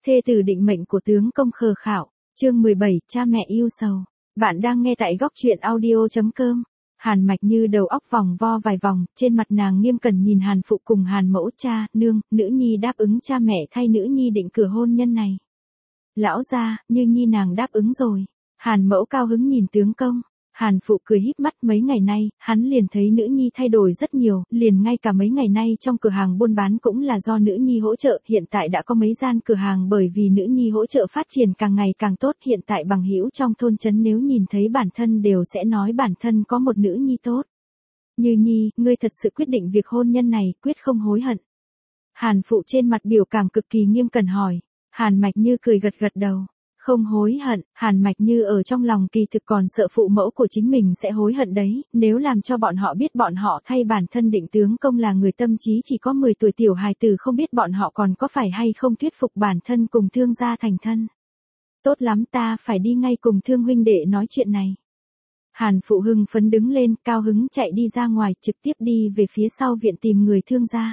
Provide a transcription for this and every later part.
Thê tử định mệnh của tướng công khờ khạo, chương 17, cha mẹ yêu sầu. Bạn đang nghe tại góc truyện audio.com. Hàn Mạch Như đầu óc vòng vo vài vòng, trên mặt nàng nghiêm cẩn nhìn Hàn phụ cùng Hàn mẫu. Cha, nương, nữ nhi đáp ứng cha mẹ thay nữ nhi định cửa hôn nhân này. Lão gia, Như nhi nàng đáp ứng rồi. Hàn mẫu cao hứng nhìn tướng công. Hàn phụ cười híp mắt, mấy ngày nay, hắn liền thấy nữ nhi thay đổi rất nhiều, liền ngay cả mấy ngày nay trong cửa hàng buôn bán cũng là do nữ nhi hỗ trợ, hiện tại đã có mấy gian cửa hàng bởi vì nữ nhi hỗ trợ phát triển càng ngày càng tốt, hiện tại bằng hữu trong thôn trấn nếu nhìn thấy bản thân đều sẽ nói bản thân có một nữ nhi tốt. Như nhi, ngươi thật sự quyết định việc hôn nhân này, quyết không hối hận. Hàn phụ trên mặt biểu cảm cực kỳ nghiêm cẩn hỏi. Hàn Mạch Như cười gật gật đầu. Không hối hận. Hàn Mạch Như ở trong lòng kỳ thực còn sợ phụ mẫu của chính mình sẽ hối hận đấy, nếu làm cho bọn họ biết bọn họ thay bản thân định tướng công là người tâm trí chỉ có 10 tuổi tiểu hài tử, không biết bọn họ còn có phải hay không thuyết phục bản thân cùng Thương gia thành thân. Tốt lắm, ta phải đi ngay cùng Thương huynh đệ nói chuyện này. Hàn phụ hưng phấn đứng lên, cao hứng chạy đi ra ngoài, trực tiếp đi về phía sau viện tìm người Thương gia.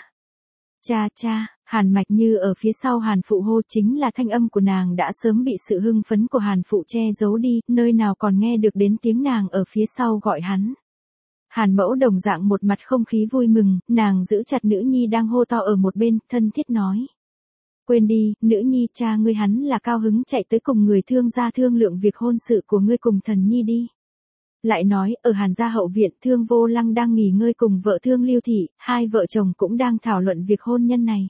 Cha cha. Hàn Mạch Như ở phía sau Hàn phụ hô, chính là thanh âm của nàng đã sớm bị sự hưng phấn của Hàn phụ che giấu đi, nơi nào còn nghe được đến tiếng nàng ở phía sau gọi hắn. Hàn mẫu đồng dạng một mặt không khí vui mừng, nàng giữ chặt nữ nhi đang hô to ở một bên, thân thiết nói. Quên đi, nữ nhi, cha ngươi hắn là cao hứng chạy tới cùng người Thương gia thương lượng việc hôn sự của ngươi cùng thần nhi đi. Lại nói, ở Hàn gia hậu viện, Thương Vô Lăng đang nghỉ ngơi cùng vợ Thương Lưu Thị, hai vợ chồng cũng đang thảo luận việc hôn nhân này.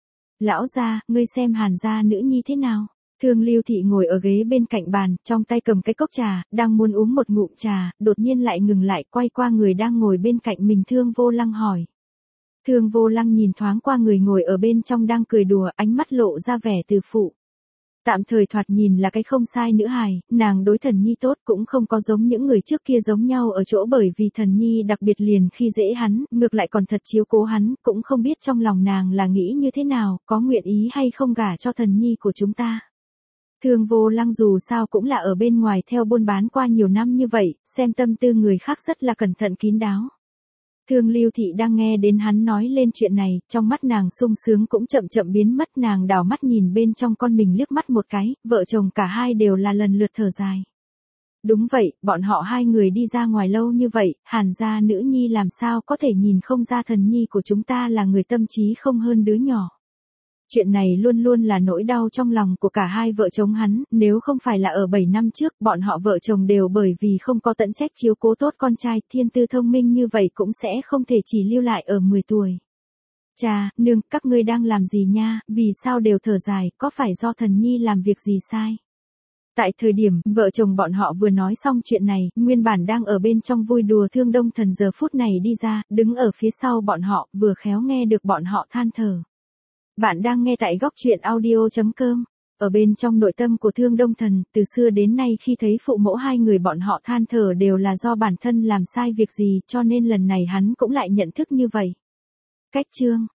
Lão gia, ngươi xem Hàn gia nữ nhi thế nào? Thương Lưu Thị ngồi ở ghế bên cạnh bàn, trong tay cầm cái cốc trà, đang muốn uống một ngụm trà, đột nhiên lại ngừng lại, quay qua người đang ngồi bên cạnh mình. Thương Vô Lăng hỏi. Thương Vô Lăng nhìn thoáng qua người ngồi ở bên trong đang cười đùa, ánh mắt lộ ra vẻ từ phụ. Tạm thời thoạt nhìn là cái không sai nữ hài, nàng đối thần nhi tốt, cũng không có giống những người trước kia giống nhau ở chỗ bởi vì thần nhi đặc biệt liền khi dễ hắn, ngược lại còn thật chiếu cố hắn, cũng không biết trong lòng nàng là nghĩ như thế nào, có nguyện ý hay không gả cho thần nhi của chúng ta. Thương Vô Lăng dù sao cũng là ở bên ngoài theo buôn bán qua nhiều năm như vậy, xem tâm tư người khác rất là cẩn thận kín đáo. Thương Lưu Thị đang nghe đến hắn nói lên chuyện này, trong mắt nàng sung sướng cũng chậm chậm biến mất, nàng đảo mắt nhìn bên trong con mình liếc mắt một cái, vợ chồng cả hai đều là lần lượt thở dài. Đúng vậy, bọn họ hai người đi ra ngoài lâu như vậy, Hàn gia nữ nhi làm sao có thể nhìn không ra thần nhi của chúng ta là người tâm trí không hơn đứa nhỏ. Chuyện này luôn luôn là nỗi đau trong lòng của cả hai vợ chồng hắn, nếu không phải là ở 7 năm trước, bọn họ vợ chồng đều bởi vì không có tận trách chiếu cố tốt con trai, thiên tư thông minh như vậy cũng sẽ không thể chỉ lưu lại ở 10 tuổi. Cha, nương, các ngươi đang làm gì nha, vì sao đều thở dài, có phải do thần nhi làm việc gì sai? Tại thời điểm, vợ chồng bọn họ vừa nói xong chuyện này, nguyên bản đang ở bên trong vui đùa Thương Đông Thần giờ phút này đi ra, đứng ở phía sau bọn họ, vừa khéo nghe được bọn họ than thở. Bạn đang nghe tại góc truyện audio.com. Ở bên trong nội tâm của Thương Đông Thần, từ xưa đến nay khi thấy phụ mẫu hai người bọn họ than thở đều là do bản thân làm sai việc gì, cho nên lần này hắn cũng lại nhận thức như vậy. Cách chương.